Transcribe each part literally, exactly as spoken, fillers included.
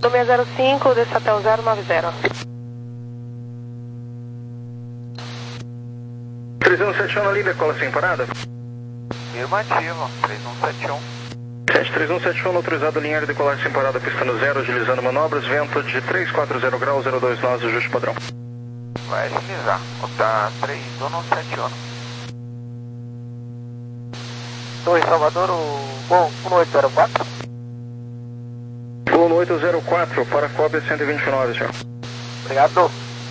Do seis zero cinco, desça até o zero nove zero. três um sete um na linha, decola sem parada. Afirmativo, três um sete um. sete três um sete um, autorizado linha aérea, decolar sem parada, pista no zero, agilizando manobras, vento de trezentos e quarenta graus, zero dois nós, ajuste padrão. Vai agilizar, tá três um sete um. Torre Salvador, o bom, um oito zero quatro. Gol no oito zero quatro, para Kobe cento e vinte e nove, senhor. Obrigado.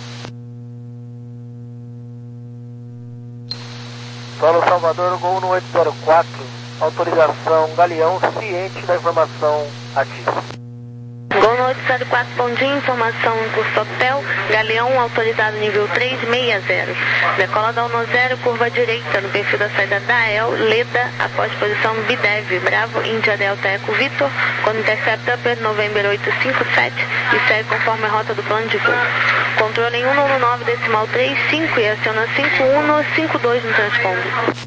Solo Salvador, Gol no oito zero quatro, autorização Galeão, ciente da informação ativa. Gol no oito zero quatro, bom dia, informação em curso hotel, Galeão autorizado nível três seis zero. Decola da um zero, curva direita no perfil da saída da E L, Leda, após posição B D E V, Bravo, Índia Delta Eco Vitor, quando intercepta per November oito cinco sete e segue conforme a rota do plano de voo. Controle em cento e nove decimal trinta e cinco e aciona cinco um cinco dois no transponder.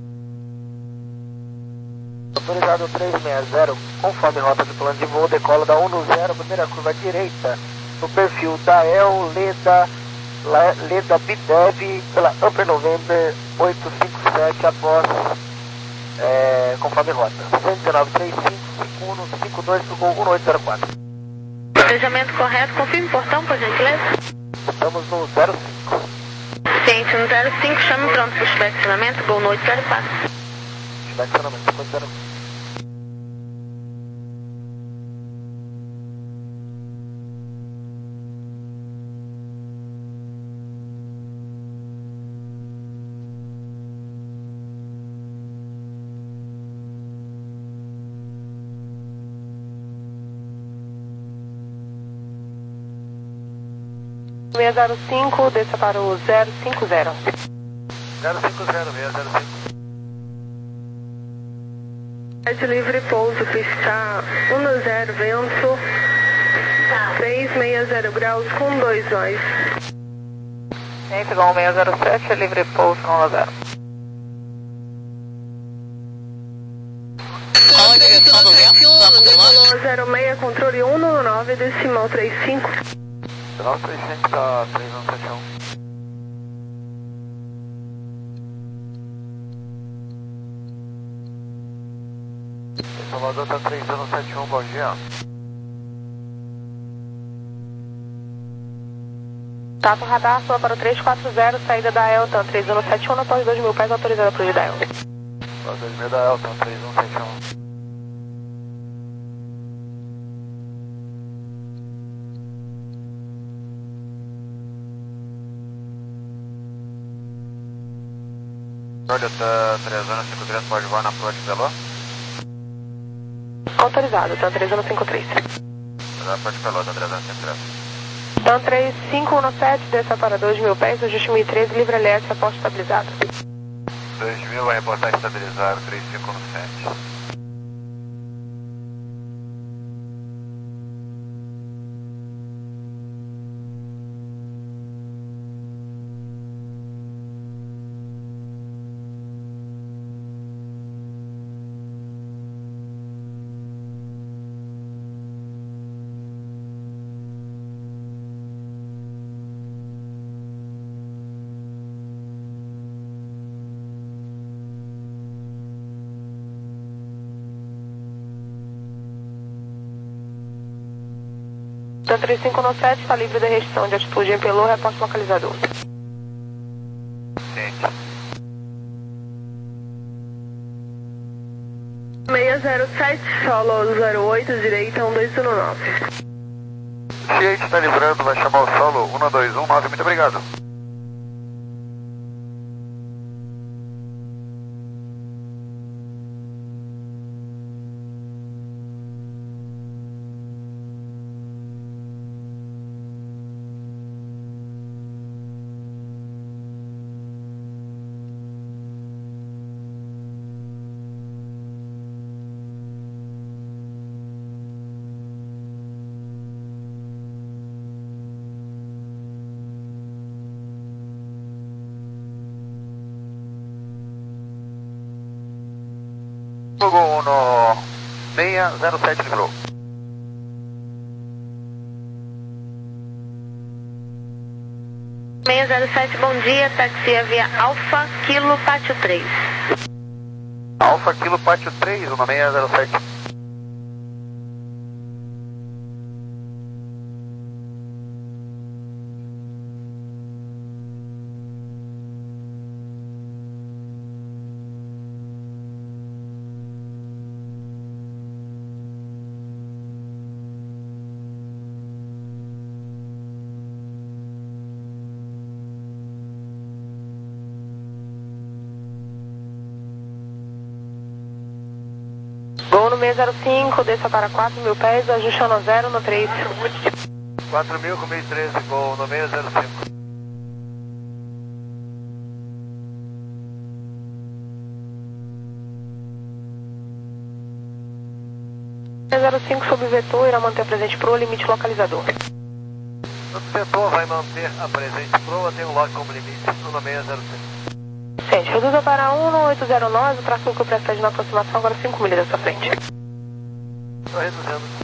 Autorizado três seis zero, conforme rota de plano de voo, decola da um zero, primeira curva direita, no perfil da E L, Leda, Leda B D E V, pela Upper November oito cinco sete, após, é, conforme rota. cento e nove trinta e cinco, cinco um cinco dois para o Gol um oito zero quatro. Planejamento correto, confirme o portão, por gentileza. Estamos no zero cinco. Ciente no zero cinco, chame pronto para o inspecionamento, Gol no oito zero quatro. Inspecionamento, oito zero quatro. seis zero cinco, desça para o zero cinco zero. zero cinco zero, seis zero cinco. De livre pouso, pista um zero, vento, três seis zero graus com dois nós. Ciente, Gol seis zero sete, livre pouso um zero. Qual a direção do vento? Decolou zero seis, controle um nove, decimal trinta e cinco. nove três cinco, tá três um sete um. Salvador tá três um sete um, bom dia. Tato radar, sua para o três quatro zero, saída da Elton, três um sete um, na pós dois mil pés, autorizada para o da Elton. Pós dois mil da Elton, três um sete um. Tá três um cinco três, pode voar na proa de Pelô? Autorizado, tá três um cinco três. Na proa de Pelô, tá três um cinco três. Então três cinco um sete, desça para dois mil pés, ajuste mil e treze, livre L S, aposto estabilizado. dois mil vai reportar estabilizado, três cinco um sete. Então três cinco um sete, está livre da restrição de altitude em Pelô, reposto localizador. Ciente. seis zero sete, solo zero oito, direita um dois um nove. Ciente, está livrando, vai chamar o solo um dois um nove, muito obrigado. Gol no seis zero sete, livrou. seis zero sete, bom dia, taxi via Alfa Kilo Pátio três. Alfa Kilo Pátio três, uma seis zero sete. Gol no seis zero cinco, desça para quatro mil pés, ajuste no zero no três. quatro mil com mil e treze, gol no seis zero cinco. seis zero cinco sob vetor, irá manter presente pro limite localizador. O setor vai manter a presente proa, tem um lote como limite no seis zero cinco. Gente, reduza para um no oito zero nove, o tráfego que precede na aproximação, agora cinco milhas da sua frente. Estou reduzindo.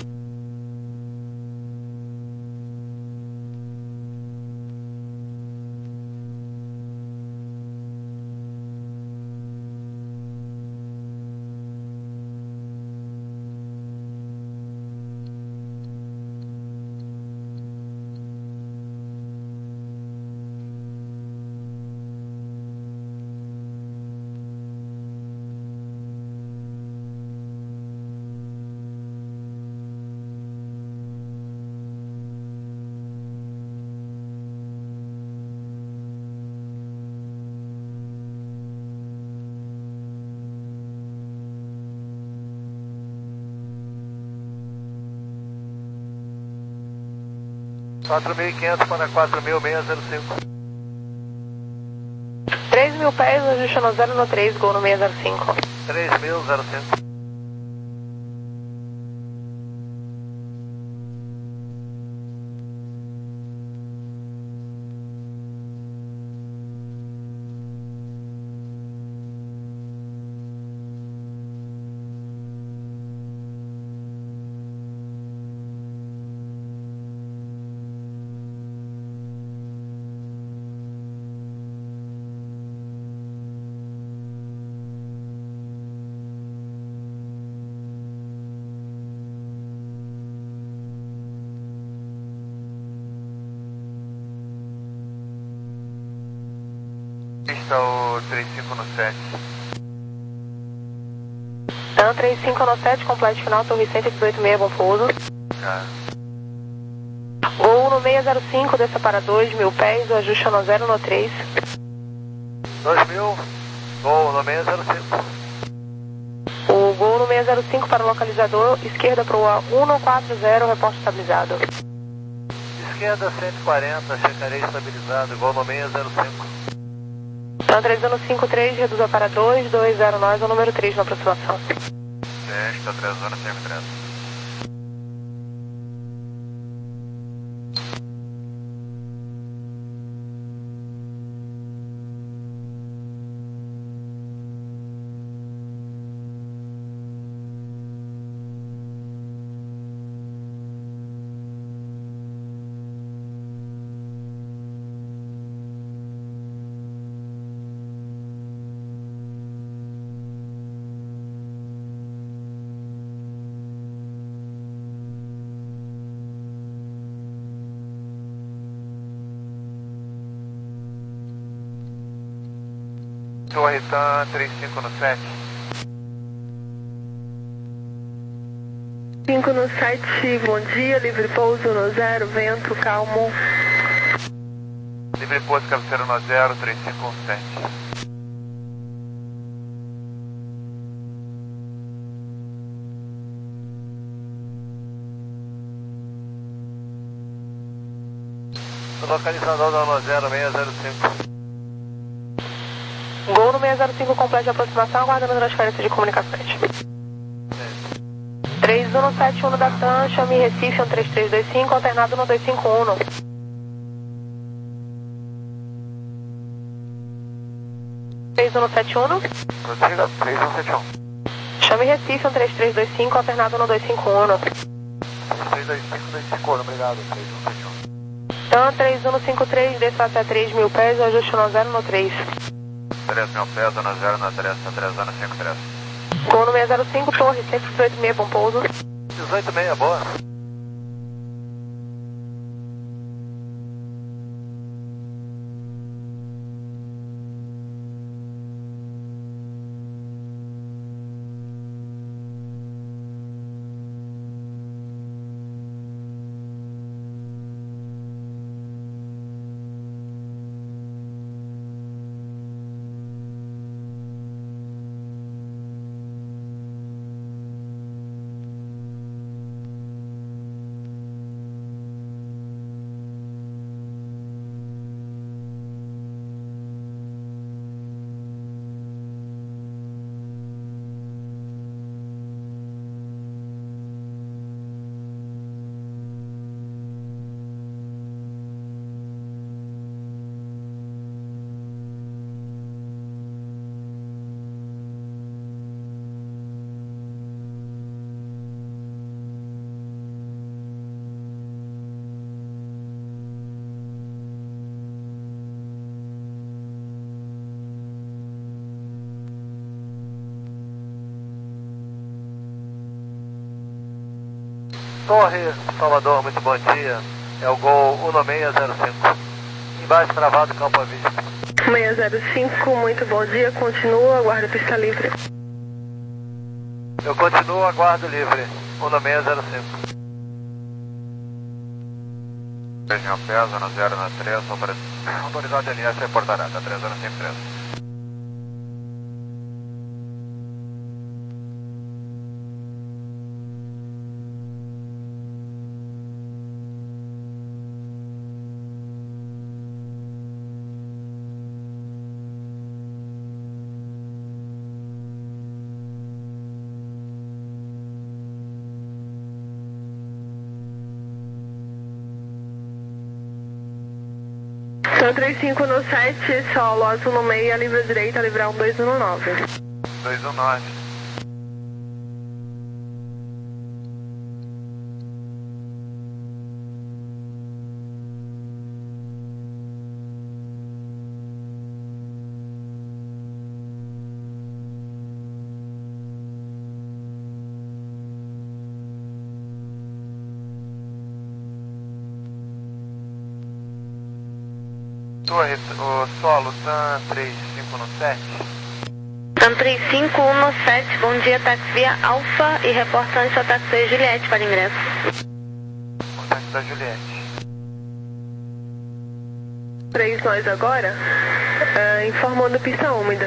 quatro mil e quinhentos para quatro mil, seis zero cinco. três mil pés, ajuste no zero no três, gol no seis zero cinco. três mil, zero cinco. Pista o trinta e cinco no sete. Dan trinta e cinco no sete, complete final, torre cento e dezoito seis, bom pouso. Já. Gol no seis zero cinco, desça para dois mil pés, ajuste no zero no três. dois mil, gol no seis zero cinco. O gol no seis zero cinco para o localizador, esquerda para o um no quatro zero, reporte estabilizado. Esquerda cento e quarenta, checarei estabilizado, gol no seis zero cinco. Dan três zero cinco três, reduza para dois dois zero nove, o número três na aproximação. Sexta, três zero cinco três. Torre Tan trinta e cinco no sete. cinco no sete, bom dia, livre pouso no zero, vento, calmo. Livre pouso, cabeceira no zero, trinta e cinco no sete. Localizador da zero seis zero cinco. Gol no seis zero cinco, complete a aproximação, aguardando transferência de comunicações. três um sete um da TAM, chame Recife, um três três dois cinco, alternado no dois cinco um. três um sete um. Prossiga, três um sete um. Chame Recife, um três três dois cinco, alternado no dois cinco um. três dois cinco dois cinco, obrigado, três um sete um. TAM três um cinco três, desça até três mil pés, ajuste no zero no três. três mil pés, zona zero na três, três anos cinco três. Gol no seis zero cinco, torre cento e dezoito seis, bom pouso. dezoito seis, boa. Torre, Salvador, muito bom dia. É o Gol um seis zero cinco. Embaixo travado, campo à vista. seis zero cinco, muito bom dia. Continua, aguarda pista livre. Eu continuo, aguardo livre. um seis zero cinco. três mil pés, zona zero na três, autorizado de L S, reportará, tá três zero cinco três. TAM três cinco no sete, solo azul no meio, livre direita, livrar um dois um nove. dois um nove. Torre, o solo, TAM três cinco no sete. TAM três cinco um no sete, bom dia, táxi via Alfa e reportando seu táxi Juliette para ingresso. O táxi da Juliette. três nós agora, uh, informando pista úmida.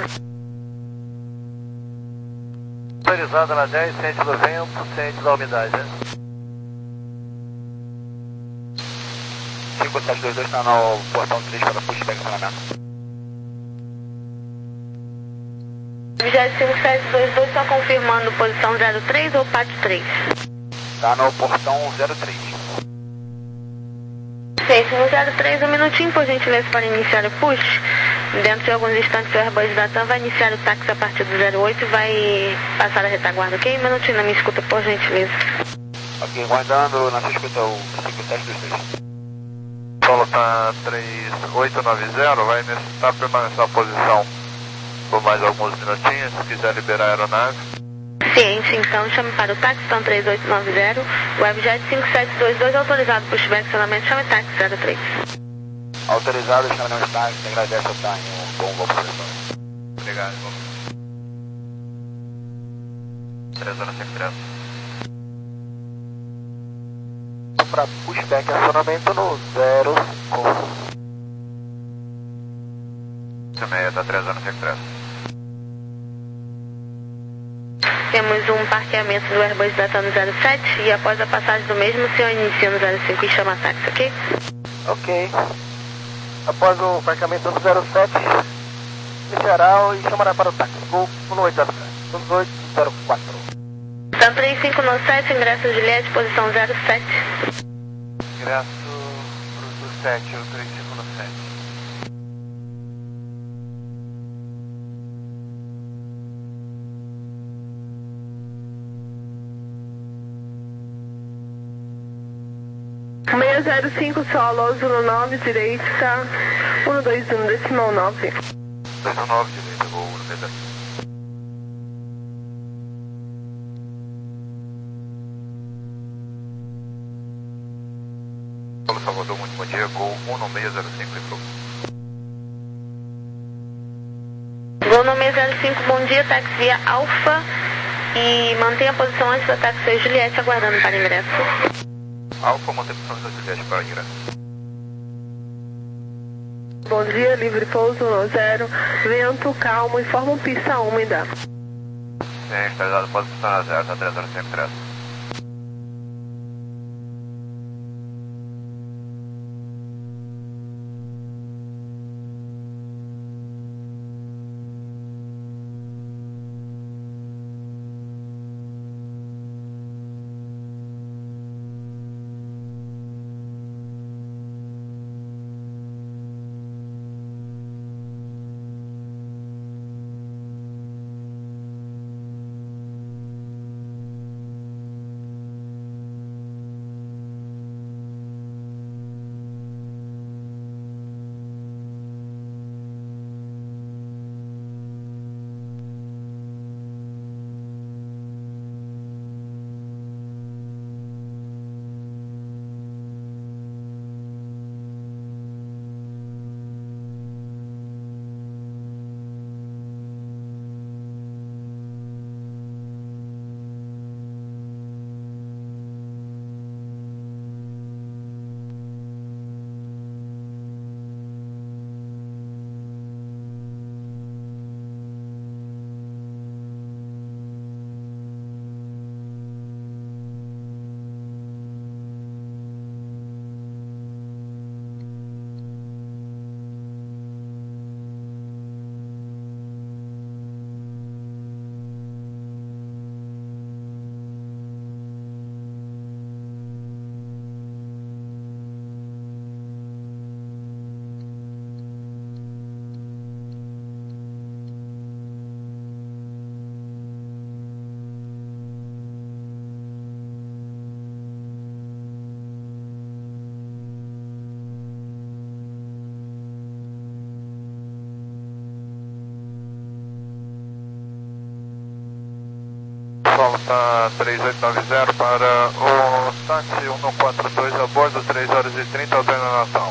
Autorizada na dez, sente do vento, sente da umidade, né? cinco sete dois dois está no portão três para pushback estacionamento. Objeto cinco sete dois dois, só confirmando posição zero três ou pátio três? Está no portão zero três. Sim, no zero três, um minutinho, por gentileza, para iniciar o push. Dentro de alguns instantes, o Airbus da TAM vai iniciar o táxi a partir do zero oito e vai passar a retaguarda, ok? Um minutinho na minha escuta, por gentileza. Ok, guardando na sua escuta o cinco sete dois dois. Solo está três oito nove zero, vai necessitar permanecer na posição por mais alguns minutinhos, se quiser liberar a aeronave. Ciente, então chame para o táxi, TAM três oito nove zero, Webjet cinco sete dois dois, autorizado por pushback estacionamento, chame táxi zero três. Autorizado, chame não táxi, agradece o time, um bom voo, professor. Obrigado, vamos. três zero cinco três. Para pushback acionamento no zero cinco. Chamei da três zero cinco três. Temos um parqueamento do Airbus da TAM no zero sete e após a passagem do mesmo, o senhor inicia no zero cinco e chama táxi, ok? Ok. Após o parqueamento no zero sete, iniciará e chamará para o táxi. Gol um oito zero zero quatro. TAM três cinco no sete, ingresso Juliette, posição zero sete. Ingresso do sete, o três cinco no sete. zero cinco solo, zero nove direita, um dois um decimal nove. dois um nove direita, vou um meter. Paulo Salvador, muito bom dia, Gol um seis zero cinco, info. Gol no seis zero cinco, bom dia, táxi via Alfa e mantenha a posição antes da táxi Juliette, aguardando para ingresso. Alfa, mantém a posição da Juliette para ingresso. Bom dia, livre pouso no zero, vento calmo, informa pista úmida. Sim, estabilizado, posição na zero, tá três zero cinco três. Volta três oito nove zero para o táxi um quatro dois a bordo, três horas e trinta, ordem na Natal.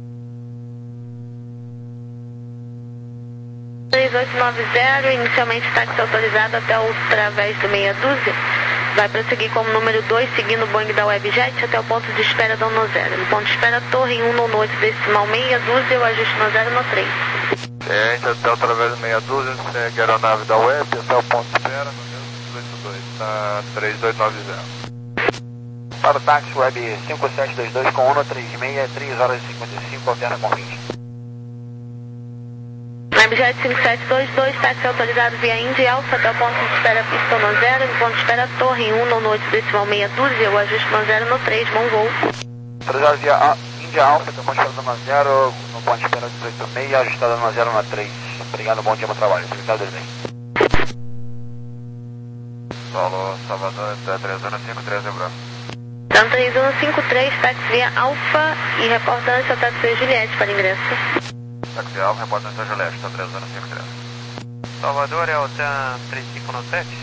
três oito nove zero, inicialmente táxi autorizado até o través do meia dúzia. Vai prosseguir como número dois, seguindo o Boeing da Webjet até o ponto de espera da no zero. No ponto de espera, torre em um noite decimal meia dúzia, o ajuste no zero no três. Gente, até o través do meia dúzia, segue a aeronave da Web até o ponto de espera, no oito dois, tá três oito nove zero. Para o táxi Web cinco sete dois dois com Uno três seis, três horas e cinquenta e cinco, alterna com vinte. Webjet cinco sete dois dois, táxi autorizado via Indy Alfa até o ponto de espera pista no zero, no ponto de espera torre em um noite decimal meia dúzia, o ajuste no zero no três, bom voo. Autorizado via Indy Alfa até o ponto de espera no zero, no ponto de espera dezoito seis, ajustada no zero no três. Obrigado, bom dia, bom trabalho. Obrigado, bem. Paulo Salvador, três zero cinco três, lembrando. Então três um cinco três, táxi via Alfa e reportância táxi Juliette para ingresso. Táxi Alfa, reportância Juliette, tá três zero cinco três. Salvador é o T A M três cinco nove sete?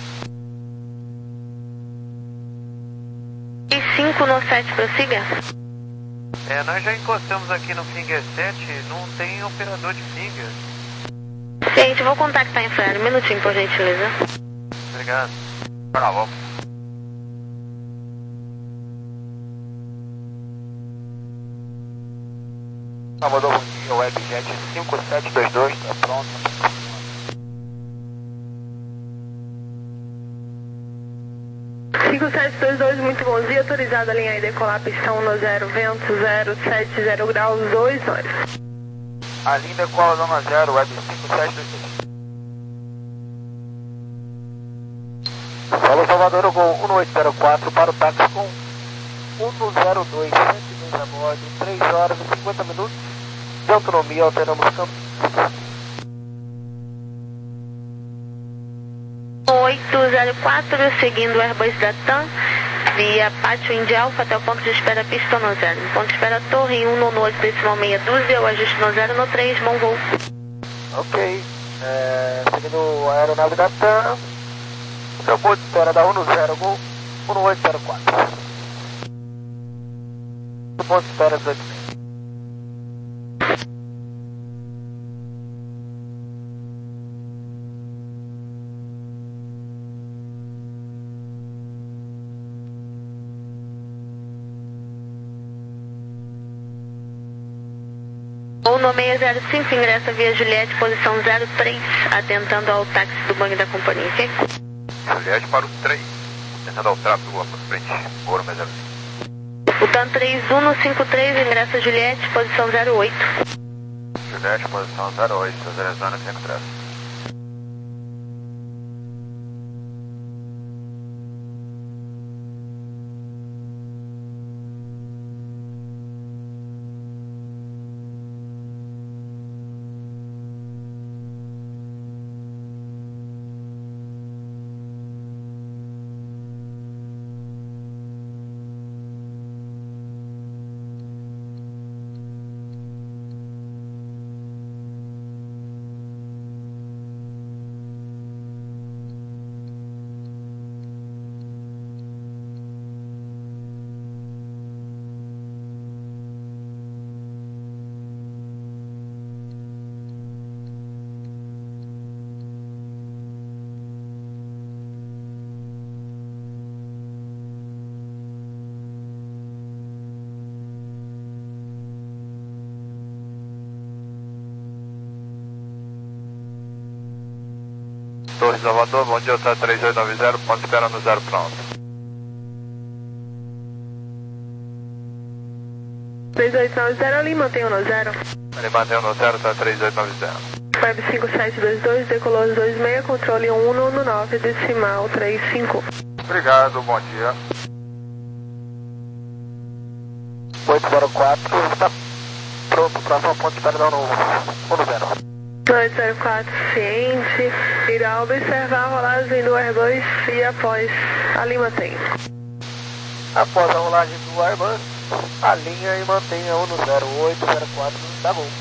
três cinco nove sete, prossiga. É, nós já encostamos aqui no Finger sete, não tem operador de Finger. Gente, vou contactar em Flyer, um minutinho por gentileza. Obrigado. Tá bom. Salvador, bom dia, Webjet cinco sete dois dois, está pronto. cinco sete dois dois, muito bom dia, autorizado a linha e decolar pistão no zero, vento zero sete zero graus, dois nós. A linha decola zona zero, Web cinco sete dois dois. Falou Salvador, Gol um oito zero quatro para o táxi com um zero dois, cento e dois a bordo, três horas e cinquenta minutos de autonomia, alteramos campo. oito zero quatro, seguindo o Airbus da TAM, via Pátio Indy Alfa até o ponto de espera pista no zero. Ponto de espera Torre em um nono oito decimal meia dúzia, o ajuste no zero no três, bom voo. Ok, é, seguindo a aeronave da TAM, seu ponto de espera da um no zero, Gol um oito zero quatro. O ponto de espera dezoito e meia. Voo no seis zero cinco, ingressa via Juliette, posição zero três, atentando ao táxi do banco da companhia, ok? Juliette para o três, atentando ao tráfego para frente, Ouro seis zero cinco. O TAM três um cinco três, ingressa Juliette, posição zero oito. Juliette, posição zero oito, Zerezana cinco três. Torre Salvador, bom dia, tá três oito nove zero, ponto de espera no zero pronto. três oito nove zero ali, mantenha no zero. Ele mantém no zero, tá três oito nove zero. Web cinco sete dois dois, decolou às dois e meia, controle um um nove, decimal três cinco. Obrigado, bom dia. oito zero quatro, está pronto, próximo ponto de espera da um no zero. oito zero quatro, ciente, irá observar a rolagem do Air dois e após a Lima tem. Após a rolagem do Airbus, alinha e mantenha um no zero oito zero quatro, tá bom.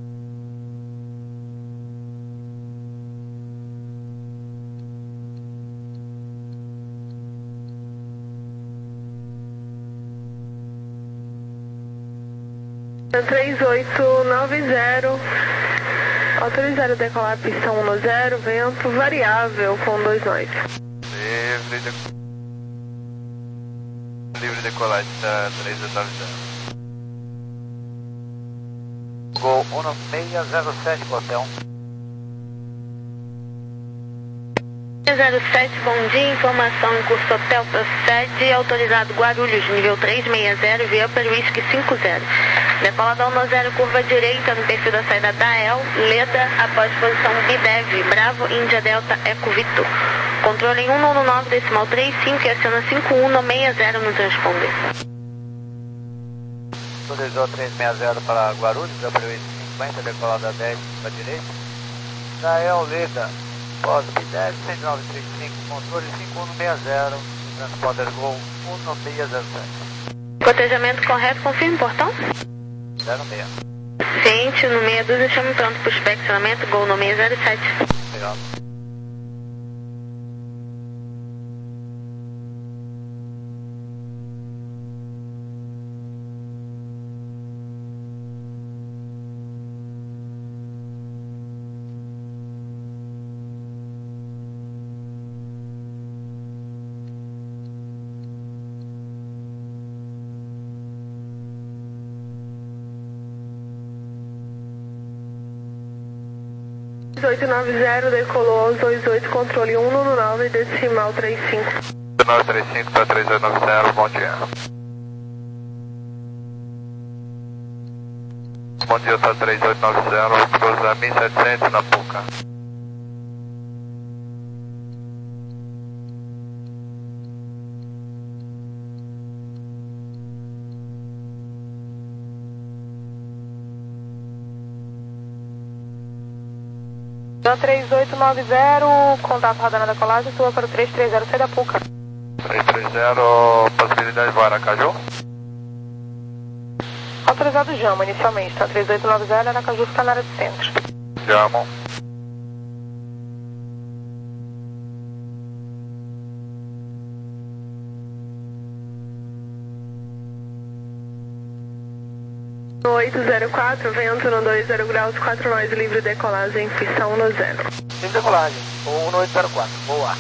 três oito nove zero, autorizado a decolar pista um no zero, vento variável com dois nós. Livre de... Livre de decolagem da três oito nove zero. Gol um seis zero sete, hotel. zero sete, bom dia, informação em curso hotel procede, autorizado Guarulhos, nível três seis zero, via Upper Whisky cinco zero. Decola da um zero, curva direita no perfil da saída da E L, Leda, após posição B D E V, Bravo, Índia Delta, Eco Victor. Controle em um nove nove, decimal três cinco e aciona cinco um seis zero no transponder. Autorizou três seis zero para Guarulhos, Upper Whisky cinquenta, decola da dez para direita. Da E L, Leda. Pós B D E V seis nove três cinco, controle cinco um seis zero, transponder Gol um seis zero sete. Cotejamento correto, confirme o portão. zero seis. Ciente, no meia dúzia, chame pronto para o inspecionamento, Gol no seis zero sete. Legal. oito nove zero, decolou aos dois oito, controle um um nove, decimal três cinco. nove três cinco para três oito nove zero, bom dia. Bom dia, tá três oito nove zero, cruza mil e setecentos na Puca. três oito nove zero, contato radar na decolagem, sua para o três três zero, sai da Puca. três três zero, possibilidade de Aracaju. Autorizado Jama, inicialmente, tá? três oito nove zero, Aracaju fica na área do centro. Jama. oito zero quatro, vento no dois zero graus, quatro nós, livre decolagem, pista um zero. Livre decolagem, um oito zero quatro, boa.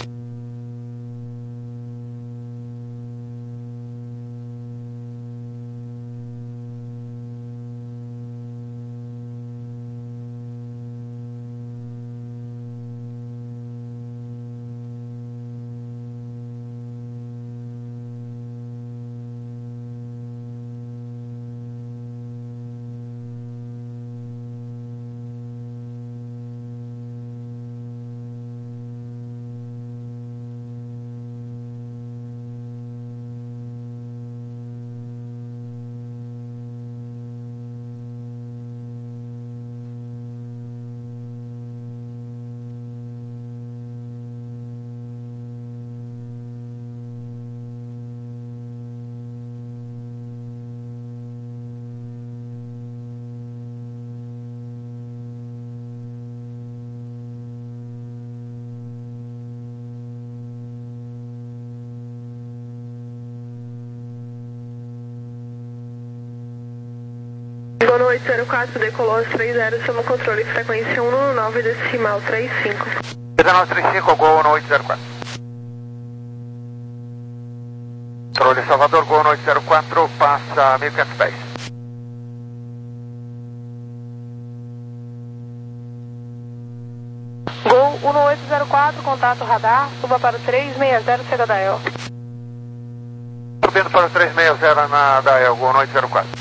Gono oito zero quatro, decolou às três zero, chama controle frequência um nove decimal trinta e cinco. dezenove trinta e cinco, Gol oito zero quatro. Controle Salvador, Gol oito zero quatro, passa mil e quinhentos pés. Gol um oito zero quatro, contato radar, suba para o três seis zero, chega da E L. Subindo para o três seis zero na da E L, Gol oito zero quatro.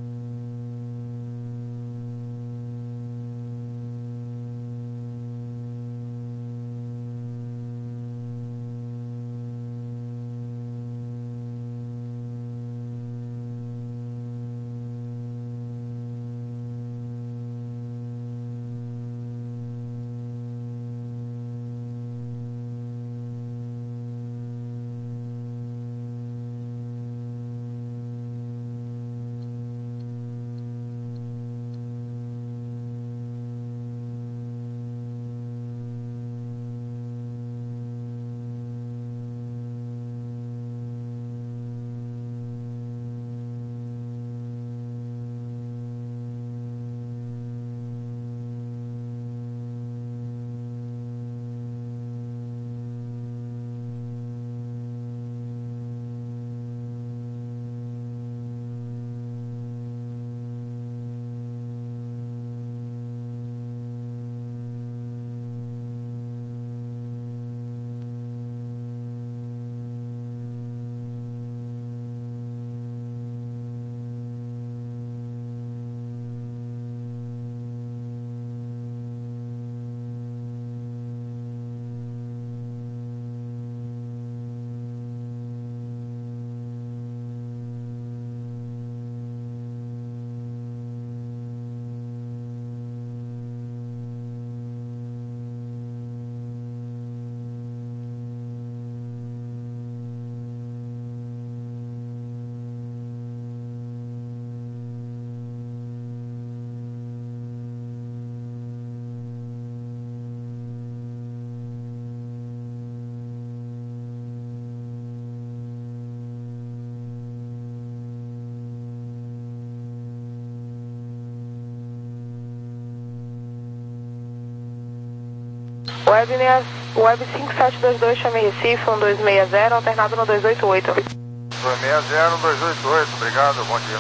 Web, Web cinco sete dois dois, chame Recife, um dois seis zero, alternado no dois oito oito. dois seis zero, dois oito oito, obrigado, bom dia.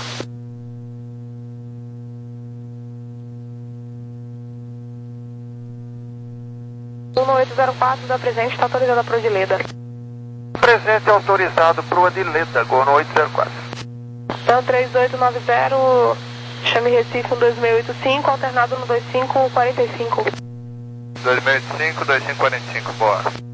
um oito zero quatro, da presente, está autorizada para o Adileda. Presente autorizado para o Adileda, Gol oito zero quatro. Então, três oito nove zero, chame Recife, um dois seis oito cinco, alternado no dois cinco quatro cinco. dois seis oito cinco, dois cinco quatro cinco, boa.